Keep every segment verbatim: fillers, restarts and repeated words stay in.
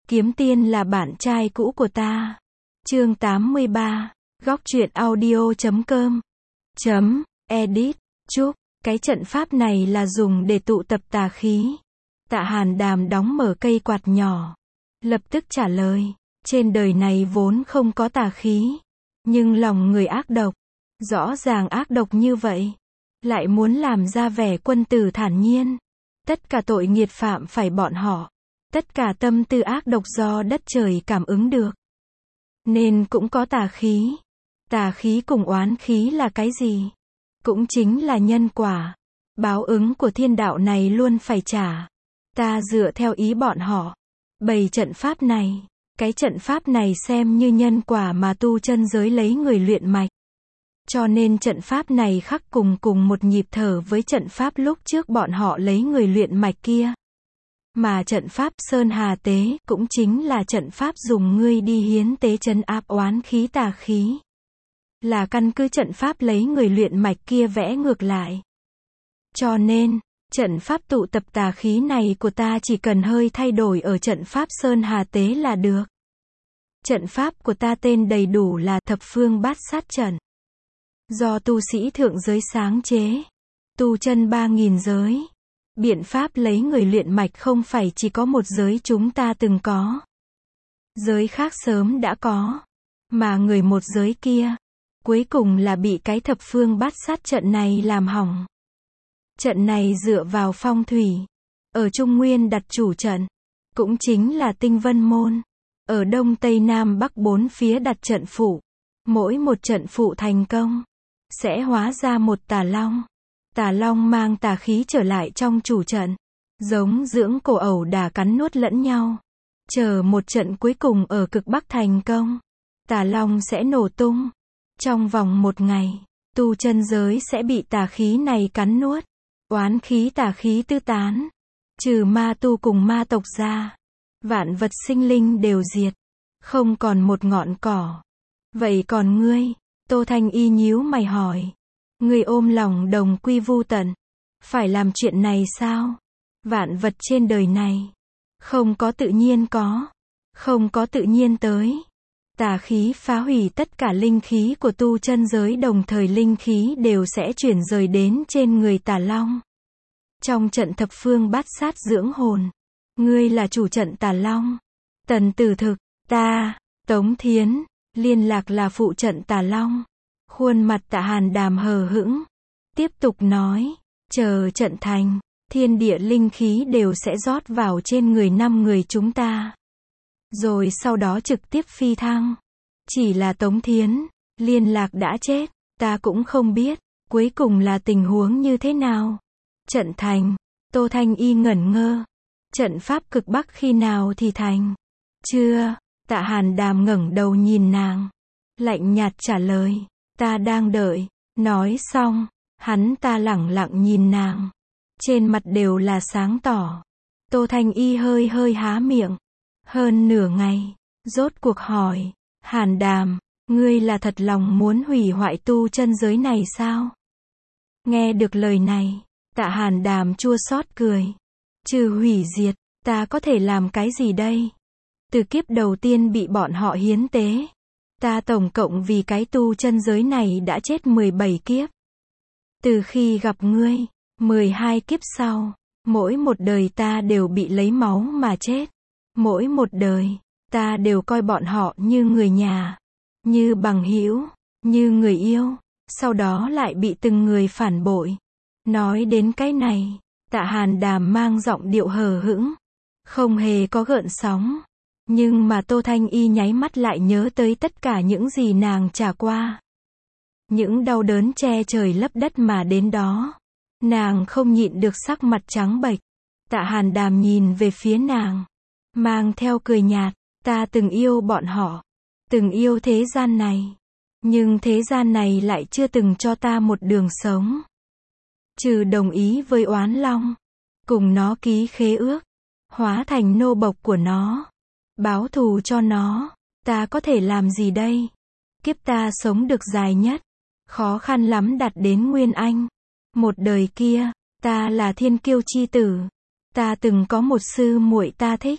Kiếm Tiên là bạn trai cũ của ta. Chương tám mươi ba. Góc truyện audio chấm com. Chấm, edit. Chúc, cái trận pháp này là dùng để tụ tập tà khí. Tạ Hàn Đàm đóng mở cây quạt nhỏ. Lập tức trả lời, trên đời này vốn không có tà khí. Nhưng lòng người ác độc. Rõ ràng ác độc như vậy. Lại muốn làm ra vẻ quân tử thản nhiên. Tất cả tội nghiệt phạm phải bọn họ. Tất cả tâm tư ác độc do đất trời cảm ứng được. Nên cũng có tà khí. Tà khí cùng oán khí là cái gì? Cũng chính là nhân quả. Báo ứng của thiên đạo này luôn phải trả. Ta dựa theo ý bọn họ. Bày trận pháp này. Cái trận pháp này xem như nhân quả mà tu chân giới lấy người luyện mạch. Cho nên trận pháp này khắc cùng cùng một nhịp thở với trận pháp lúc trước bọn họ lấy người luyện mạch kia. Mà trận pháp Sơn Hà Tế cũng chính là trận pháp dùng ngươi đi hiến tế trấn áp oán khí tà khí. Là căn cứ trận pháp lấy người luyện mạch kia vẽ ngược lại. Cho nên, trận pháp tụ tập tà khí này của ta chỉ cần hơi thay đổi ở trận pháp Sơn Hà Tế là được. Trận pháp của ta tên đầy đủ là Thập Phương Bát Sát Trận. Do tu sĩ thượng giới sáng chế. Tu chân ba nghìn giới. Biện pháp lấy người luyện mạch không phải chỉ có một giới chúng ta từng có. Giới khác sớm đã có. Mà người một giới kia, cuối cùng là bị cái Thập Phương Bát Sát Trận này làm hỏng. Trận này dựa vào phong thủy. Ở Trung Nguyên đặt chủ trận. Cũng chính là Tinh Vân Môn. Ở Đông Tây Nam Bắc bốn phía đặt trận phụ. Mỗi một trận phụ thành công, sẽ hóa ra một tà long. Tà long mang tà khí trở lại trong chủ trận. Giống dưỡng cổ ẩu đả cắn nuốt lẫn nhau. Chờ một trận cuối cùng ở cực Bắc thành công. Tà long sẽ nổ tung. Trong vòng một ngày, tu chân giới sẽ bị tà khí này cắn nuốt. Oán khí tà khí tư tán. Trừ ma tu cùng ma tộc ra. Vạn vật sinh linh đều diệt. Không còn một ngọn cỏ. Vậy còn ngươi? Tô Thanh Y nhíu mày hỏi. Ngươi ôm lòng đồng quy vu tận. Phải làm chuyện này sao? Vạn vật trên đời này. Không có tự nhiên có. Không có tự nhiên tới. Tà khí phá hủy tất cả linh khí của tu chân giới, đồng thời linh khí đều sẽ chuyển rời đến trên người tà long. Trong trận Thập Phương Bát Sát dưỡng hồn. Ngươi là chủ trận tà long. Tần Tử Thực, ta, Tống Thiến, Liên Lạc là phụ trận tà long. Khuôn mặt Tạ Hàn Đàm hờ hững. Tiếp tục nói, chờ trận thành, thiên địa linh khí đều sẽ rót vào trên người năm người chúng ta. Rồi sau đó trực tiếp phi thăng. Chỉ là Tống Thiến, Liên Lạc đã chết, ta cũng không biết, cuối cùng là tình huống như thế nào. Trận thành, Tô Thanh Y ngẩn ngơ. Trận pháp cực Bắc khi nào thì thành? Chưa, Tạ Hàn Đàm ngẩng đầu nhìn nàng. Lạnh nhạt trả lời, ta đang đợi. Nói xong, hắn ta lẳng lặng nhìn nàng. Trên mặt đều là sáng tỏ. Tô Thanh Y hơi hơi há miệng. Hơn nửa ngày, rốt cuộc hỏi, Hàn Đàm, ngươi là thật lòng muốn hủy hoại tu chân giới này sao? Nghe được lời này, Tạ Hàn Đàm chua xót cười. Trừ hủy diệt, ta có thể làm cái gì đây? Từ kiếp đầu tiên bị bọn họ hiến tế, ta tổng cộng vì cái tu chân giới này đã chết mười bảy kiếp. Từ khi gặp ngươi, mười hai kiếp sau, mỗi một đời ta đều bị lấy máu mà chết. Mỗi một đời, ta đều coi bọn họ như người nhà, như bằng hữu, như người yêu, sau đó lại bị từng người phản bội. Nói đến cái này, Tạ Hàn Đàm mang giọng điệu hờ hững, không hề có gợn sóng. Nhưng mà Tô Thanh Y nháy mắt lại nhớ tới tất cả những gì nàng trải qua. Những đau đớn che trời lấp đất mà đến đó. Nàng không nhịn được sắc mặt trắng bệch. Tạ Hàn Đàm nhìn về phía nàng, mang theo cười nhạt, ta từng yêu bọn họ, từng yêu thế gian này. Nhưng thế gian này lại chưa từng cho ta một đường sống. Trừ đồng ý với Oán Long, cùng nó ký khế ước, hóa thành nô bộc của nó, báo thù cho nó, ta có thể làm gì đây? Kiếp ta sống được dài nhất, khó khăn lắm đạt đến Nguyên Anh. Một đời kia, ta là thiên kiêu chi tử. Ta từng có một sư muội ta thích.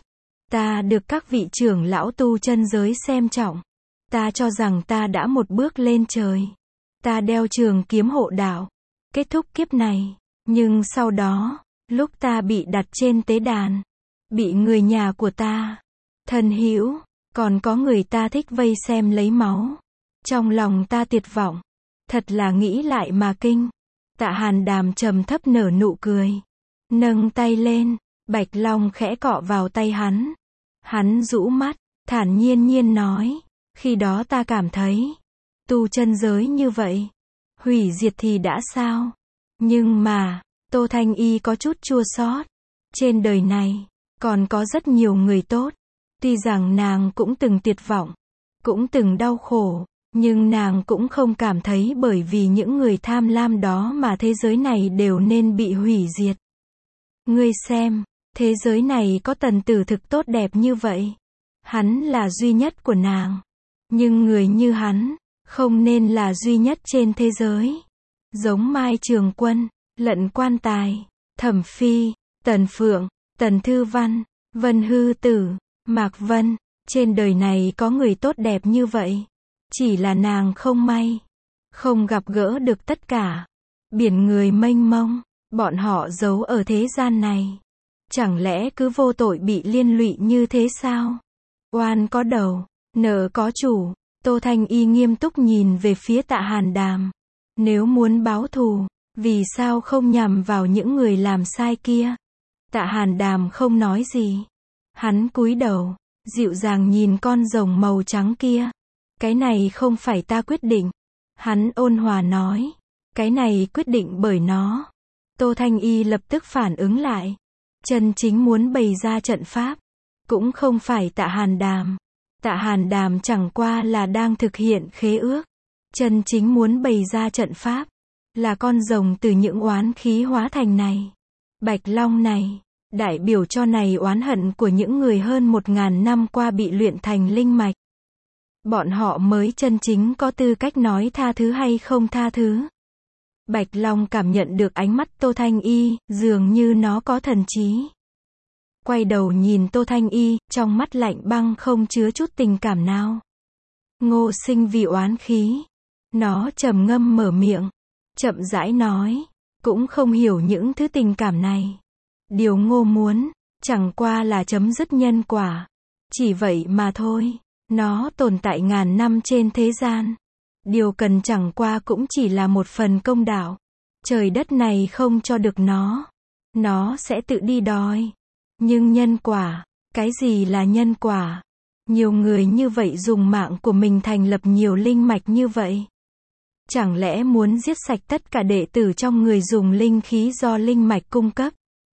Ta được các vị trưởng lão tu chân giới xem trọng. Ta cho rằng ta đã một bước lên trời. Ta đeo trường kiếm hộ đạo. Kết thúc kiếp này. Nhưng sau đó, lúc ta bị đặt trên tế đàn, bị người nhà của ta, thân hữu, còn có người ta thích vây xem lấy máu. Trong lòng ta tuyệt vọng. Thật là nghĩ lại mà kinh. Tạ Hàn Đàm trầm thấp nở nụ cười. Nâng tay lên, Bạch Long khẽ cọ vào tay hắn. Hắn rũ mắt, thản nhiên nhiên nói. Khi đó ta cảm thấy, tu chân giới như vậy, hủy diệt thì đã sao? Nhưng mà, Tô Thanh Y có chút chua xót. Trên đời này, còn có rất nhiều người tốt. Tuy rằng nàng cũng từng tuyệt vọng, cũng từng đau khổ, nhưng nàng cũng không cảm thấy bởi vì những người tham lam đó mà thế giới này đều nên bị hủy diệt. Ngươi xem, thế giới này có Tần Tử Thực tốt đẹp như vậy. Hắn là duy nhất của nàng. Nhưng người như hắn, không nên là duy nhất trên thế giới. Giống Mai Trường Quân, Lận Quan Tài, Thẩm Phi, Tần Phượng, Tần Thư Văn, Vân Hư Tử, Mạc Vân. Trên đời này có người tốt đẹp như vậy. Chỉ là nàng không may. Không gặp gỡ được tất cả. Biển người mênh mông. Bọn họ giấu ở thế gian này. Chẳng lẽ cứ vô tội bị liên lụy như thế sao? Oan có đầu, nợ có chủ. Tô Thanh Y nghiêm túc nhìn về phía Tạ Hàn Đàm. Nếu muốn báo thù, vì sao không nhằm vào những người làm sai kia? Tạ Hàn Đàm không nói gì. Hắn cúi đầu, dịu dàng nhìn con rồng màu trắng kia. Cái này không phải ta quyết định. Hắn ôn hòa nói. Cái này quyết định bởi nó. Tô Thanh Y lập tức phản ứng lại. Chân chính muốn bày ra trận pháp. Cũng không phải Tạ Hàn Đàm. Tạ Hàn Đàm chẳng qua là đang thực hiện khế ước. Chân chính muốn bày ra trận pháp. Là con rồng từ những oán khí hóa thành này. Bạch Long này. Đại biểu cho này oán hận của những người hơn một ngàn năm qua bị luyện thành linh mạch. Bọn họ mới chân chính có tư cách nói tha thứ hay không tha thứ. Bạch Long cảm nhận được ánh mắt Tô Thanh Y, dường như nó có thần trí. Quay đầu nhìn Tô Thanh Y, trong mắt lạnh băng không chứa chút tình cảm nào. Ngô Sinh vì oán khí. Nó trầm ngâm mở miệng. Chậm rãi nói. Cũng không hiểu những thứ tình cảm này. Điều Ngô muốn, chẳng qua là chấm dứt nhân quả. Chỉ vậy mà thôi. Nó tồn tại ngàn năm trên thế gian. Điều cần chẳng qua cũng chỉ là một phần công đạo. Trời đất này không cho được nó. Nó sẽ tự đi đòi. Nhưng nhân quả, cái gì là nhân quả? Nhiều người như vậy dùng mạng của mình thành lập nhiều linh mạch như vậy. Chẳng lẽ muốn giết sạch tất cả đệ tử trong người dùng linh khí do linh mạch cung cấp?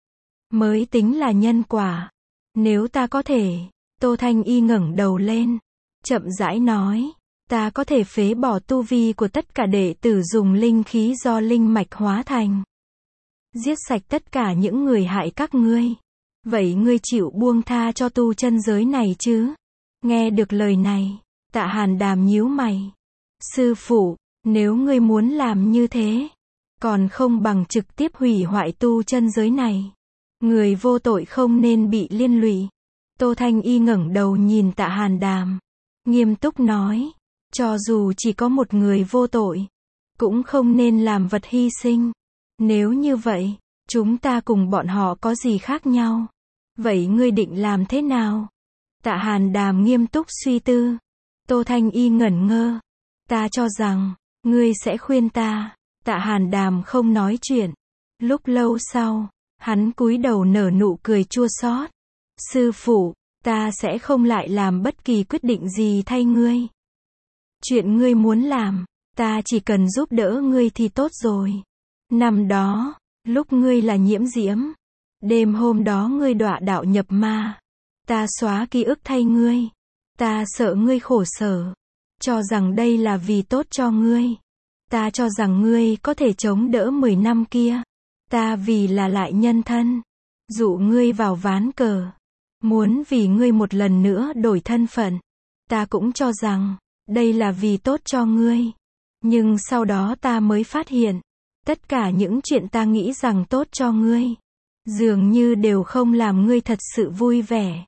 Mới tính là nhân quả. Nếu ta có thể, Tô Thanh Y ngẩng đầu lên. Chậm rãi nói. Ta có thể phế bỏ tu vi của tất cả đệ tử dùng linh khí do linh mạch hóa thành. Giết sạch tất cả những người hại các ngươi. Vậy ngươi chịu buông tha cho tu chân giới này chứ? Nghe được lời này, Tạ Hàn Đàm nhíu mày. Sư phụ, nếu ngươi muốn làm như thế, còn không bằng trực tiếp hủy hoại tu chân giới này. Người vô tội không nên bị liên lụy. Tô Thanh Y ngẩng đầu nhìn Tạ Hàn Đàm. Nghiêm túc nói. Cho dù chỉ có một người vô tội, cũng không nên làm vật hy sinh. Nếu như vậy, chúng ta cùng bọn họ có gì khác nhau? Vậy ngươi định làm thế nào? Tạ Hàn Đàm nghiêm túc suy tư. Tô Thanh Y ngẩn ngơ. Ta cho rằng, ngươi sẽ khuyên ta. Tạ Hàn Đàm không nói chuyện. Lúc lâu sau, hắn cúi đầu nở nụ cười chua xót. Sư phụ, ta sẽ không lại làm bất kỳ quyết định gì thay ngươi. Chuyện ngươi muốn làm, ta chỉ cần giúp đỡ ngươi thì tốt rồi. Năm đó, lúc ngươi là Nhiễm Diễm, đêm hôm đó ngươi đọa đạo nhập ma. Ta xóa ký ức thay ngươi. Ta sợ ngươi khổ sở. Cho rằng đây là vì tốt cho ngươi. Ta cho rằng ngươi có thể chống đỡ mười năm kia. Ta vì là lại nhân thân. Dụ ngươi vào ván cờ. Muốn vì ngươi một lần nữa đổi thân phận. Ta cũng cho rằng đây là vì tốt cho ngươi. Nhưng sau đó ta mới phát hiện, tất cả những chuyện ta nghĩ rằng tốt cho ngươi, dường như đều không làm ngươi thật sự vui vẻ.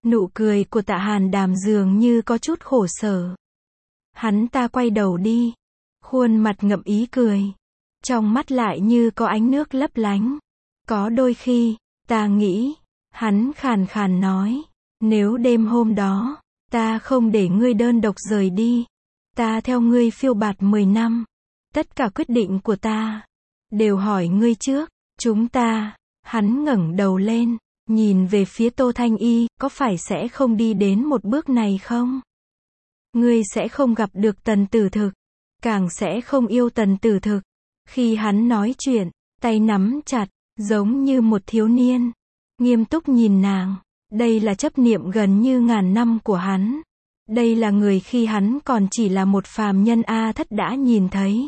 Nụ cười của Tạ Hàn Đàm dường như có chút khổ sở. Hắn ta quay đầu đi. Khuôn mặt ngậm ý cười. Trong mắt lại như có ánh nước lấp lánh. Có đôi khi, ta nghĩ, hắn khàn khàn nói, nếu đêm hôm đó, ta không để ngươi đơn độc rời đi, ta theo ngươi phiêu bạt mười năm, tất cả quyết định của ta, đều hỏi ngươi trước, chúng ta, hắn ngẩng đầu lên, nhìn về phía Tô Thanh Y, có phải sẽ không đi đến một bước này không? Ngươi sẽ không gặp được Tần Tử Thực, càng sẽ không yêu Tần Tử Thực. Khi hắn nói chuyện, tay nắm chặt, giống như một thiếu niên, nghiêm túc nhìn nàng. Đây là chấp niệm gần như ngàn năm của hắn. Đây là người khi hắn còn chỉ là một phàm nhân A Thất đã nhìn thấy.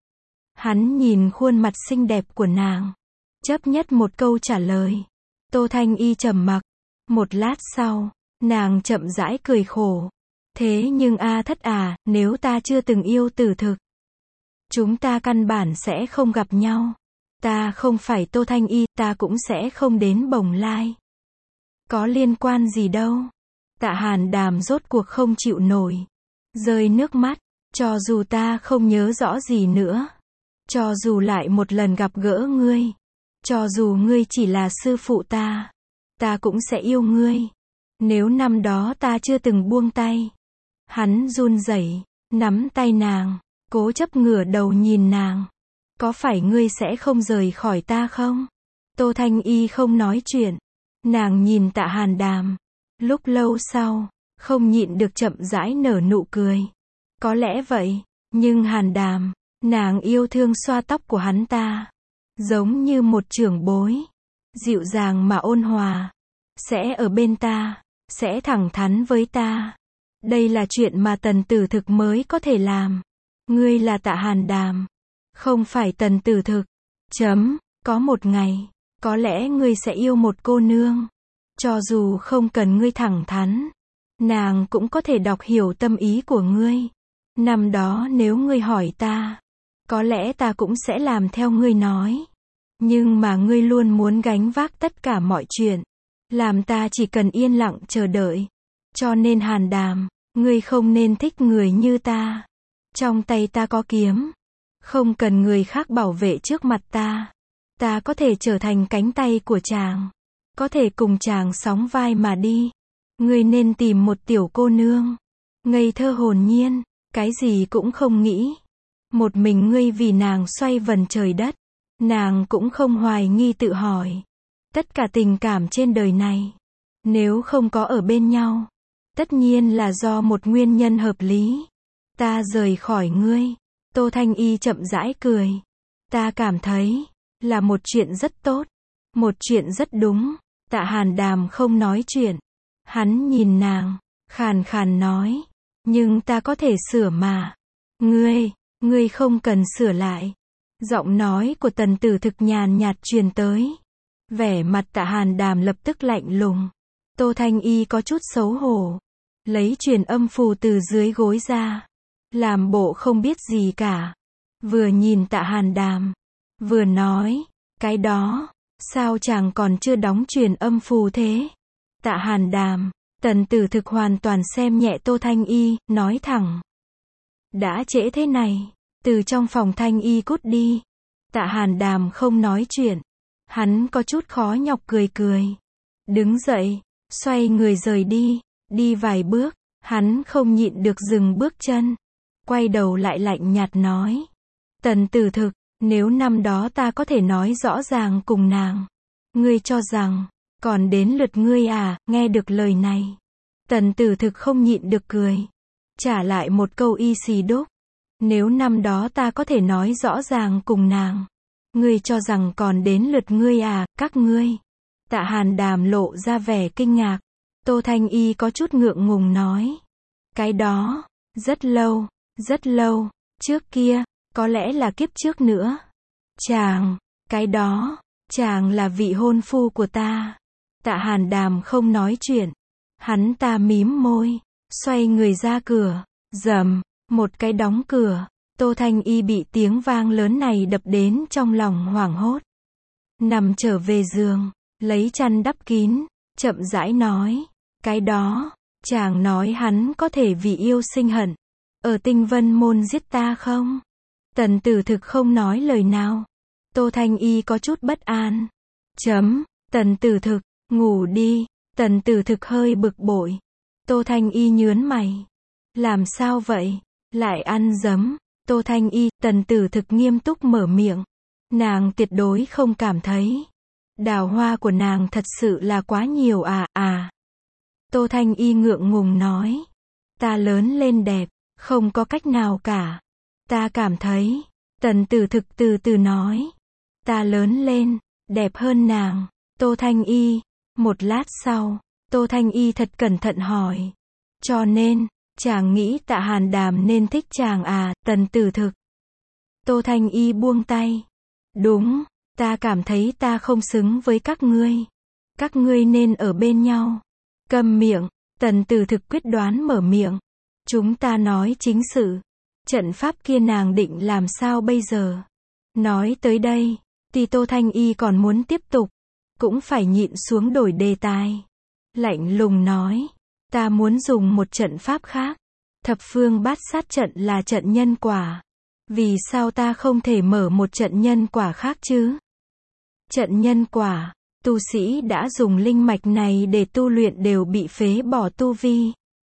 Hắn nhìn khuôn mặt xinh đẹp của nàng, chấp nhất một câu trả lời. Tô Thanh Y trầm mặc. Một lát sau, nàng chậm rãi cười khổ. Thế nhưng A Thất à, nếu ta chưa từng yêu Tử Thực, chúng ta căn bản sẽ không gặp nhau. Ta không phải Tô Thanh Y, ta cũng sẽ không đến Bồng Lai. Có liên quan gì đâu. Tạ Hàn Đàm rốt cuộc không chịu nổi. Rơi nước mắt. Cho dù ta không nhớ rõ gì nữa. Cho dù lại một lần gặp gỡ ngươi. Cho dù ngươi chỉ là sư phụ ta. Ta cũng sẽ yêu ngươi. Nếu năm đó ta chưa từng buông tay. Hắn run rẩy, nắm tay nàng, cố chấp ngửa đầu nhìn nàng. Có phải ngươi sẽ không rời khỏi ta không? Tô Thanh Y không nói chuyện. Nàng nhìn Tạ Hàn Đàm. Lúc lâu sau, không nhịn được chậm rãi nở nụ cười. Có lẽ vậy, nhưng Hàn Đàm, nàng yêu thương xoa tóc của hắn ta. Giống như một trưởng bối. Dịu dàng mà ôn hòa. Sẽ ở bên ta. Sẽ thẳng thắn với ta. Đây là chuyện mà Tần Tử Thực mới có thể làm. Ngươi là Tạ Hàn Đàm. Không phải Tần Tử Thực. Chấm. Có một ngày, có lẽ ngươi sẽ yêu một cô nương. Cho dù không cần ngươi thẳng thắn, nàng cũng có thể đọc hiểu tâm ý của ngươi. Năm đó nếu ngươi hỏi ta, có lẽ ta cũng sẽ làm theo ngươi nói. Nhưng mà ngươi luôn muốn gánh vác tất cả mọi chuyện, làm ta chỉ cần yên lặng chờ đợi. Cho nên Hàn Đàm, ngươi không nên thích người như ta. Trong tay ta có kiếm, không cần người khác bảo vệ trước mặt ta. Ta có thể trở thành cánh tay của chàng, có thể cùng chàng sóng vai mà đi. Ngươi nên tìm một tiểu cô nương, ngây thơ hồn nhiên, cái gì cũng không nghĩ. Một mình ngươi vì nàng xoay vần trời đất. Nàng cũng không hoài nghi tự hỏi. Tất cả tình cảm trên đời này, nếu không có ở bên nhau, tất nhiên là do một nguyên nhân hợp lý. Ta rời khỏi ngươi. Tô Thanh Y chậm rãi cười. Ta cảm thấy, là một chuyện rất tốt. Một chuyện rất đúng. Tạ Hàn Đàm không nói chuyện. Hắn nhìn nàng, khàn khàn nói. Nhưng ta có thể sửa mà. Ngươi, ngươi không cần sửa lại. Giọng nói của Tần Tử Thực nhàn nhạt truyền tới. Vẻ mặt Tạ Hàn Đàm lập tức lạnh lùng. Tô Thanh Y có chút xấu hổ. Lấy truyền âm phù từ dưới gối ra. Làm bộ không biết gì cả. Vừa nhìn Tạ Hàn Đàm, vừa nói, cái đó, sao chàng còn chưa đóng truyền âm phù thế? Tạ Hàn Đàm, Tần Tử Thực hoàn toàn xem nhẹ Tô Thanh Y, nói thẳng. Đã trễ thế này, từ trong phòng Thanh Y cút đi. Tạ Hàn Đàm không nói chuyện. Hắn có chút khó nhọc cười cười. Đứng dậy, xoay người rời đi. Đi vài bước, hắn không nhịn được dừng bước chân. Quay đầu lại lạnh nhạt nói. Tần Tử Thực, nếu năm đó ta có thể nói rõ ràng cùng nàng, ngươi cho rằng, còn đến lượt ngươi à? Nghe được lời này, Tần Tử Thực không nhịn được cười. Trả lại một câu y xì đúc. Nếu năm đó ta có thể nói rõ ràng cùng nàng, ngươi cho rằng còn đến lượt ngươi à? Các ngươi. Tạ Hàn Đàm lộ ra vẻ kinh ngạc. Tô Thanh Y có chút ngượng ngùng nói. Cái đó, rất lâu, rất lâu, trước kia, có lẽ là kiếp trước nữa. Chàng, cái đó, chàng là vị hôn phu của ta. Tạ Hàn Đàm không nói chuyện. Hắn ta mím môi, xoay người ra cửa. Rầm, một cái đóng cửa. Tô Thanh Y bị tiếng vang lớn này đập đến trong lòng hoảng hốt. Nằm trở về giường, lấy chăn đắp kín, chậm rãi nói. Cái đó, chàng nói hắn có thể vì yêu sinh hận, ở Tinh Vân Môn giết ta không? Tần Tử Thực không nói lời nào. Tô Thanh Y có chút bất an. Chấm, Tần Tử Thực, ngủ đi. Tần Tử Thực hơi bực bội. Tô Thanh Y nhớn mày. Làm sao vậy? Lại ăn dấm. Tô Thanh Y, Tần Tử Thực nghiêm túc mở miệng. Nàng tuyệt đối không cảm thấy. Đào hoa của nàng thật sự là quá nhiều à, à. Tô Thanh Y ngượng ngùng nói. Ta lớn lên đẹp, không có cách nào cả. Ta cảm thấy. Tần Tử Thực từ từ nói. Ta lớn lên, đẹp hơn nàng. Tô Thanh Y. Một lát sau, Tô Thanh Y thật cẩn thận hỏi. Cho nên, chàng nghĩ Tạ Hàn Đàm nên thích chàng à, Tần Tử Thực. Tô Thanh Y buông tay. Đúng, ta cảm thấy ta không xứng với các ngươi. Các ngươi nên ở bên nhau. Câm miệng, Tần Tử Thực quyết đoán mở miệng. Chúng ta nói chính sự. Trận pháp kia nàng định làm sao bây giờ? Nói tới đây, thì Tô Thanh Y còn muốn tiếp tục, cũng phải nhịn xuống đổi đề tài. Lạnh lùng nói, ta muốn dùng một trận pháp khác. Thập phương bát sát trận là trận nhân quả. Vì sao ta không thể mở một trận nhân quả khác chứ? Trận nhân quả, tu sĩ đã dùng linh mạch này để tu luyện đều bị phế bỏ tu vi.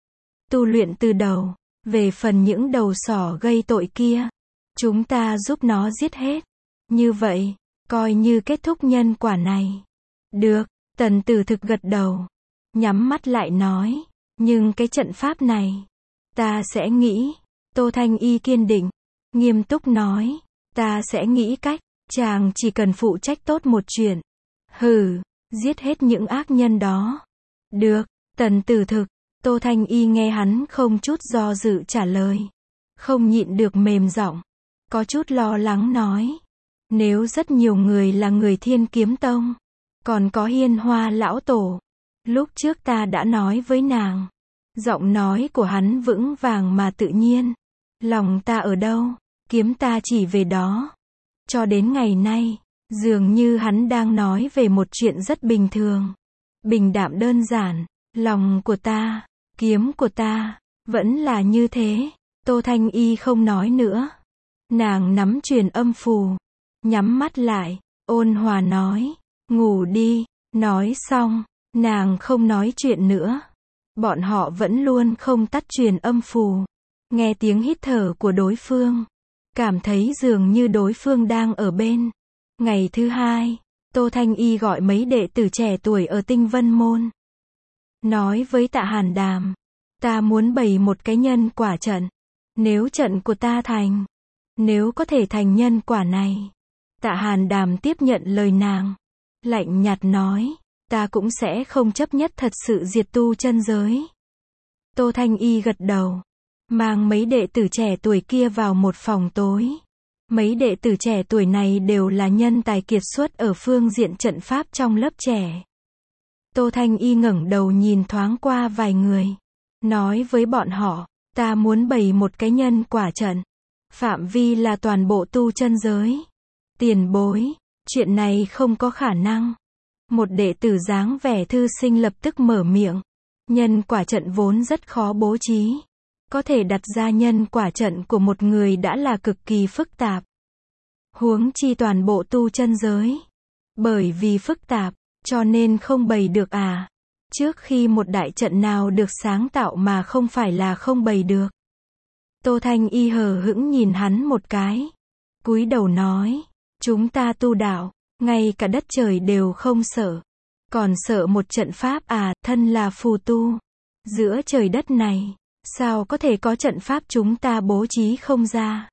Tu luyện từ đầu, về phần những đầu sỏ gây tội kia, chúng ta giúp nó giết hết. Như vậy, coi như kết thúc nhân quả này. Được, Tần Tử Thực gật đầu. Nhắm mắt lại nói. Nhưng cái trận pháp này, ta sẽ nghĩ. Tô Thanh Y kiên định, nghiêm túc nói. Ta sẽ nghĩ cách, chàng chỉ cần phụ trách tốt một chuyện. Hừ, giết hết những ác nhân đó. Được, Tần Tử Thực. Tô Thanh Y nghe hắn không chút do dự trả lời. Không nhịn được mềm giọng. Có chút lo lắng nói. Nếu rất nhiều người là người Thiên Kiếm Tông, còn có Hiên Hoa lão tổ. Lúc trước ta đã nói với nàng. Giọng nói của hắn vững vàng mà tự nhiên. Lòng ta ở đâu, kiếm ta chỉ về đó. Cho đến ngày nay, dường như hắn đang nói về một chuyện rất bình thường. Bình đạm đơn giản, lòng của ta, kiếm của ta, vẫn là như thế. Tô Thanh Y không nói nữa. Nàng nắm truyền âm phù, nhắm mắt lại, ôn hòa nói, ngủ đi. Nói xong, nàng không nói chuyện nữa. Bọn họ vẫn luôn không tắt truyền âm phù. Nghe tiếng hít thở của đối phương, cảm thấy dường như đối phương đang ở bên. Ngày thứ hai, Tô Thanh Y gọi mấy đệ tử trẻ tuổi ở Tinh Vân Môn. Nói với Tạ Hàn Đàm, ta muốn bày một cái nhân quả trận. Nếu trận của ta thành, nếu có thể thành nhân quả này. Tạ Hàn Đàm tiếp nhận lời nàng. Lạnh nhạt nói, ta cũng sẽ không chấp nhất thật sự diệt tu chân giới. Tô Thanh Y gật đầu. Mang mấy đệ tử trẻ tuổi kia vào một phòng tối. Mấy đệ tử trẻ tuổi này đều là nhân tài kiệt xuất ở phương diện trận pháp trong lớp trẻ. Tô Thanh Y ngẩng đầu nhìn thoáng qua vài người. Nói với bọn họ, ta muốn bày một cái nhân quả trận. Phạm vi là toàn bộ tu chân giới. Tiền bối, chuyện này không có khả năng. Một đệ tử dáng vẻ thư sinh lập tức mở miệng. Nhân quả trận vốn rất khó bố trí. Có thể đặt ra nhân quả trận của một người đã là cực kỳ phức tạp. Huống chi toàn bộ tu chân giới. Bởi vì phức tạp, cho nên không bày được à. Trước khi một đại trận nào được sáng tạo mà không phải là không bày được. Tô Thanh Y hờ hững nhìn hắn một cái. Cúi đầu nói, chúng ta tu đạo, ngay cả đất trời đều không sợ. Còn sợ một trận pháp à, thân là phù tu. Giữa trời đất này, sao có thể có trận pháp chúng ta bố trí không ra.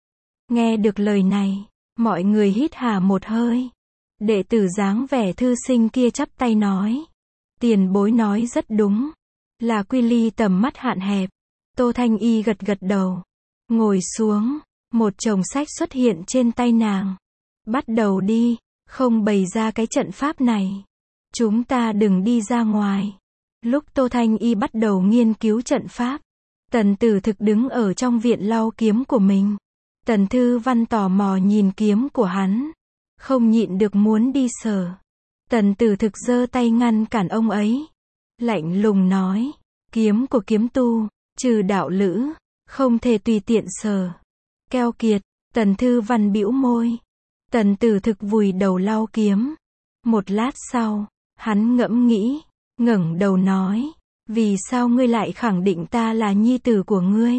Nghe được lời này, mọi người hít hà một hơi. Đệ tử dáng vẻ thư sinh kia chắp tay nói. Tiền bối nói rất đúng. Là quy ly tầm mắt hạn hẹp. Tô Thanh Y gật gật đầu. Ngồi xuống. Một chồng sách xuất hiện trên tay nàng. Bắt đầu đi. Không bày ra cái trận pháp này. Chúng ta đừng đi ra ngoài. Lúc Tô Thanh Y bắt đầu nghiên cứu trận pháp. Tần Tử Thực đứng ở trong viện lau kiếm của mình. Tần Thư Văn tò mò nhìn kiếm của hắn. Không nhịn được muốn đi sờ. Tần Tử Thực giơ tay ngăn cản ông ấy. lạnh lùng nói, kiếm của kiếm tu, trừ đạo lữ, không thể tùy tiện sờ. Keo kiệt, Tần Thư Văn bĩu môi. Tần Tử Thực vùi đầu lau kiếm. Một lát sau, hắn ngẫm nghĩ, ngẩng đầu nói, vì sao ngươi lại khẳng định ta là nhi tử của ngươi?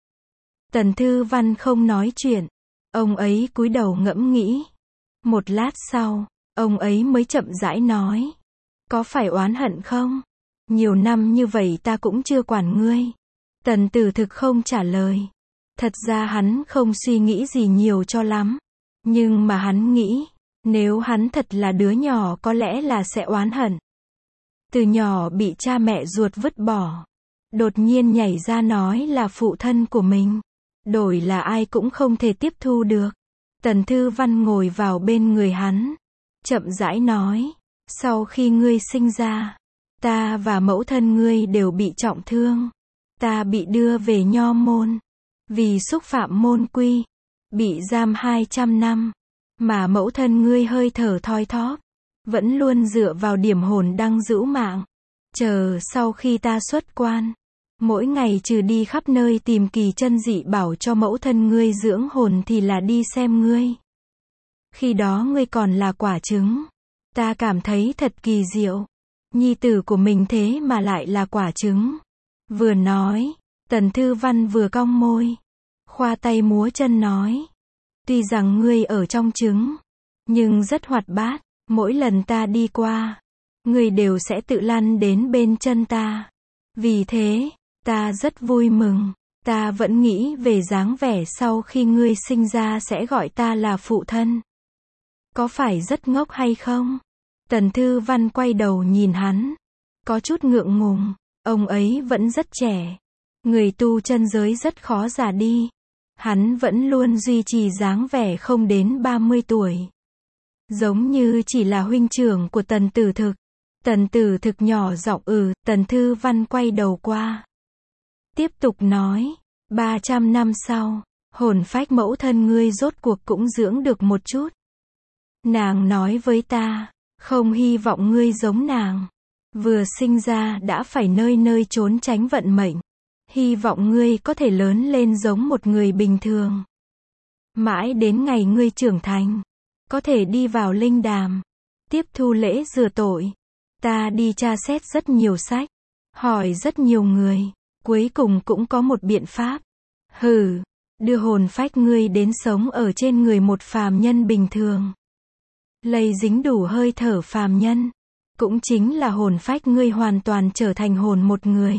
Tần Thư Văn không nói chuyện, ông ấy cúi đầu ngẫm nghĩ. Một lát sau, ông ấy mới chậm rãi nói, có phải oán hận không? Nhiều năm như vậy ta cũng chưa quản ngươi. Tần Tử Thực không trả lời. Thật ra hắn không suy nghĩ gì nhiều cho lắm. Nhưng mà hắn nghĩ, nếu hắn thật là đứa nhỏ có lẽ là sẽ oán hận. Từ nhỏ bị cha mẹ ruột vứt bỏ. Đột nhiên nhảy ra nói là phụ thân của mình. Đổi là ai cũng không thể tiếp thu được. Tần Thư Văn ngồi vào bên người hắn. Chậm rãi nói, sau khi ngươi sinh ra, ta và mẫu thân ngươi đều bị trọng thương. Ta bị đưa về Nho môn. Vì xúc phạm môn quy. Bị giam hai trăm năm. Mà mẫu thân ngươi hơi thở thoi thóp. Vẫn luôn dựa vào điểm hồn đăng giữ mạng. Chờ sau khi ta xuất quan. Mỗi ngày trừ đi khắp nơi tìm kỳ chân dị bảo cho mẫu thân ngươi dưỡng hồn thì là đi xem ngươi. Khi đó ngươi còn là quả trứng. Ta cảm thấy thật kỳ diệu. Nhi tử của mình thế mà lại là quả trứng. Vừa nói, Tần Thư Văn vừa cong môi. Khoa tay múa chân nói. Tuy rằng ngươi ở trong trứng, nhưng rất hoạt bát. Mỗi lần ta đi qua, ngươi đều sẽ tự lăn đến bên chân ta. Vì thế, ta rất vui mừng. Ta vẫn nghĩ về dáng vẻ sau khi ngươi sinh ra sẽ gọi ta là phụ thân. Có phải rất ngốc hay không? Tần Thư Văn quay đầu nhìn hắn. Có chút ngượng ngùng. Ông ấy vẫn rất trẻ. Người tu chân giới rất khó già đi. Hắn vẫn luôn duy trì dáng vẻ không đến ba mươi tuổi. Giống như chỉ là huynh trưởng của Tần Tử Thực. Tần Tử Thực nhỏ giọng ừ, Tần Thư Văn quay đầu qua. Tiếp tục nói, ba trăm năm sau, hồn phách mẫu thân ngươi rốt cuộc cũng dưỡng được một chút. Nàng nói với ta, không hy vọng ngươi giống nàng. Vừa sinh ra đã phải nơi nơi trốn tránh vận mệnh. Hy vọng ngươi có thể lớn lên giống một người bình thường. Mãi đến ngày ngươi trưởng thành, có thể đi vào linh đàm, tiếp thu lễ rửa tội. Ta đi tra xét rất nhiều sách, hỏi rất nhiều người, cuối cùng cũng có một biện pháp. Hừ, đưa hồn phách ngươi đến sống ở trên người một phàm nhân bình thường. Lây dính đủ hơi thở phàm nhân, cũng chính là hồn phách ngươi hoàn toàn trở thành hồn một người.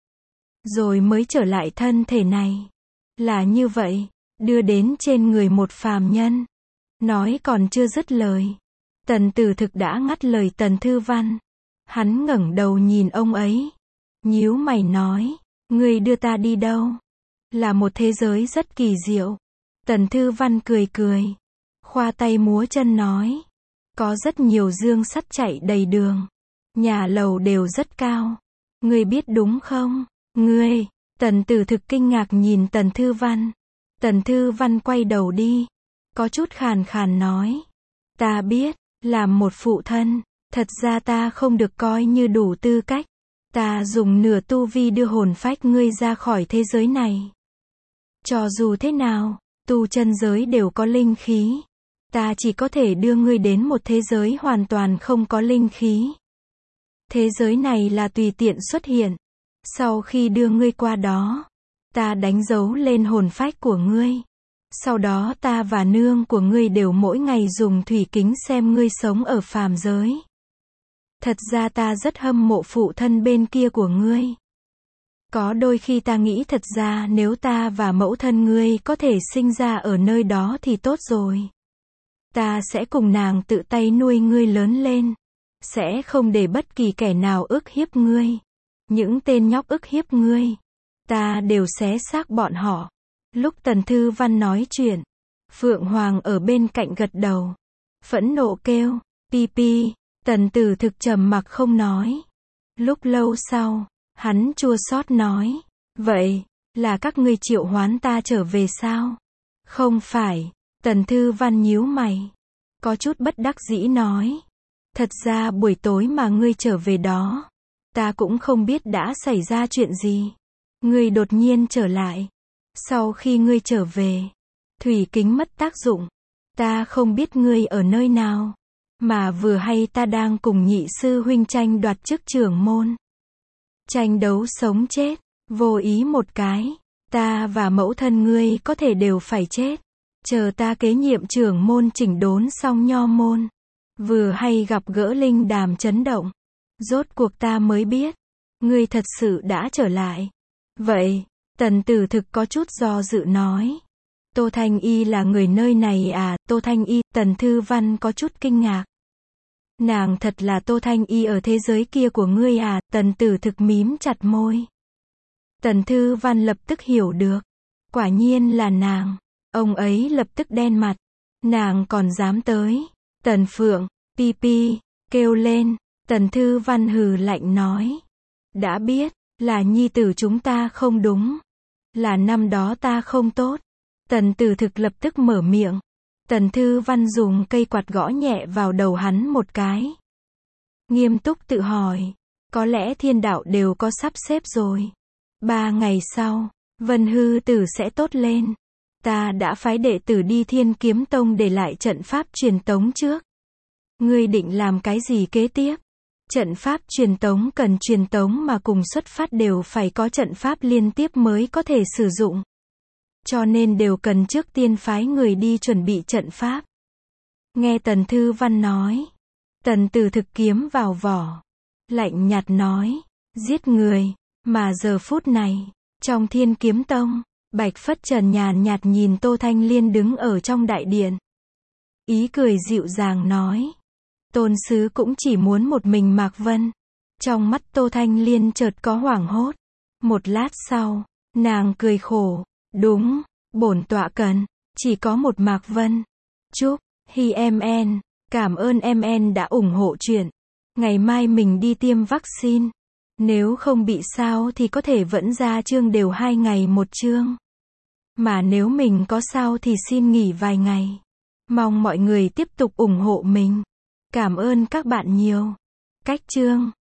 Rồi mới trở lại thân thể này. Là như vậy, đưa đến trên người một phàm nhân. Nói còn chưa dứt lời. Tần Tử Thực đã ngắt lời Tần Thư Văn. Hắn ngẩng đầu nhìn ông ấy. Nhíu mày nói, ngươi đưa ta đi đâu? Là một thế giới rất kỳ diệu. Tần Thư Văn cười cười. Khoa tay múa chân nói. Có rất nhiều dương sắt chạy đầy đường. Nhà lầu đều rất cao. Ngươi biết đúng không? Ngươi, Tần Tử Thực kinh ngạc nhìn Tần Thư Văn. Tần Thư Văn quay đầu đi. Có chút khàn khàn nói. Ta biết, làm một phụ thân, thật ra ta không được coi như đủ tư cách. Ta dùng nửa tu vi đưa hồn phách ngươi ra khỏi thế giới này. Cho dù thế nào, tu chân giới đều có linh khí. Ta chỉ có thể đưa ngươi đến một thế giới hoàn toàn không có linh khí. Thế giới này là tùy tiện xuất hiện. Sau khi đưa ngươi qua đó, ta đánh dấu lên hồn phách của ngươi. Sau đó ta và nương của ngươi đều mỗi ngày dùng thủy kính xem ngươi sống ở phàm giới. Thật ra ta rất hâm mộ phụ thân bên kia của ngươi. Có đôi khi ta nghĩ thật ra nếu ta và mẫu thân ngươi có thể sinh ra ở nơi đó thì tốt rồi. Ta sẽ cùng nàng tự tay nuôi ngươi lớn lên. Sẽ không để bất kỳ kẻ nào ức hiếp ngươi. Những tên nhóc ức hiếp ngươi, ta đều xé xác bọn họ. Lúc Tần Thư Văn nói chuyện, Phượng Hoàng ở bên cạnh gật đầu. Phẫn nộ kêu, pi pi, Tần Tử Thực trầm mặc không nói. Lúc lâu sau, hắn chua xót nói, vậy, là các ngươi triệu hoán ta trở về sao? Không phải, Tần Thư Văn nhíu mày. Có chút bất đắc dĩ nói. Thật ra buổi tối mà ngươi trở về đó, Ta cũng không biết đã xảy ra chuyện gì. Ngươi đột nhiên trở lại. Sau khi ngươi trở về, thủy kính mất tác dụng. Ta không biết ngươi ở nơi nào. Mà vừa hay ta đang cùng nhị sư huynh tranh đoạt chức trưởng môn. Tranh đấu sống chết. Vô ý một cái. Ta và mẫu thân ngươi có thể đều phải chết. Chờ ta kế nhiệm trưởng môn chỉnh đốn xong nho môn. Vừa hay gặp gỡ linh đàm chấn động. Rốt cuộc ta mới biết. Ngươi thật sự đã trở lại. Vậy, Tần Tử Thực có chút do dự nói. Tô Thanh Y là người nơi này à? Tô Thanh Y, Tần Thư Văn có chút kinh ngạc. Nàng thật là Tô Thanh Y ở thế giới kia của ngươi à? Tần Tử Thực mím chặt môi. Tần Thư Văn lập tức hiểu được. Quả nhiên là nàng. Ông ấy lập tức đen mặt. Nàng còn dám tới. Tần Phượng, pi pi, kêu lên. Tần Thư Văn hừ lạnh nói. Đã biết, là nhi tử chúng ta không đúng. Là năm đó ta không tốt. Tần Tử Thực lập tức mở miệng. Tần Thư Văn dùng cây quạt gõ nhẹ vào đầu hắn một cái. Nghiêm túc tự hỏi. Có lẽ thiên đạo đều có sắp xếp rồi. Ba ngày sau, Vân Hư Tử sẽ tốt lên. Ta đã phái đệ tử đi Thiên Kiếm Tông để lại trận pháp truyền tống trước. Ngươi định làm cái gì kế tiếp? Trận pháp truyền tống cần truyền tống mà cùng xuất phát đều phải có trận pháp liên tiếp mới có thể sử dụng. Cho nên đều cần trước tiên phái người đi chuẩn bị trận pháp. Nghe Tần Thư Văn nói. Tần Tử Thực kiếm vào vỏ. Lạnh nhạt nói. Giết người. Mà giờ phút này, trong Thiên Kiếm Tông, Bạch Phất Trần nhàn nhạt nhìn Tô Thanh Liên đứng ở trong đại điện. Ý cười dịu dàng nói. Tôn sứ cũng chỉ muốn một mình Mạc Vân. Trong mắt Tô Thanh Liên chợt có hoảng hốt. Một lát sau, nàng cười khổ. Đúng, bổn tọa cần, chỉ có một Mạc Vân. Chúc, Hi em en, cảm ơn em en đã ủng hộ chuyện. Ngày mai mình đi tiêm vaccine. Nếu không bị sao thì có thể vẫn ra chương đều hai ngày một chương. Mà nếu mình có sao thì xin nghỉ vài ngày. Mong mọi người tiếp tục ủng hộ mình. Cảm ơn các bạn nhiều. Cách chương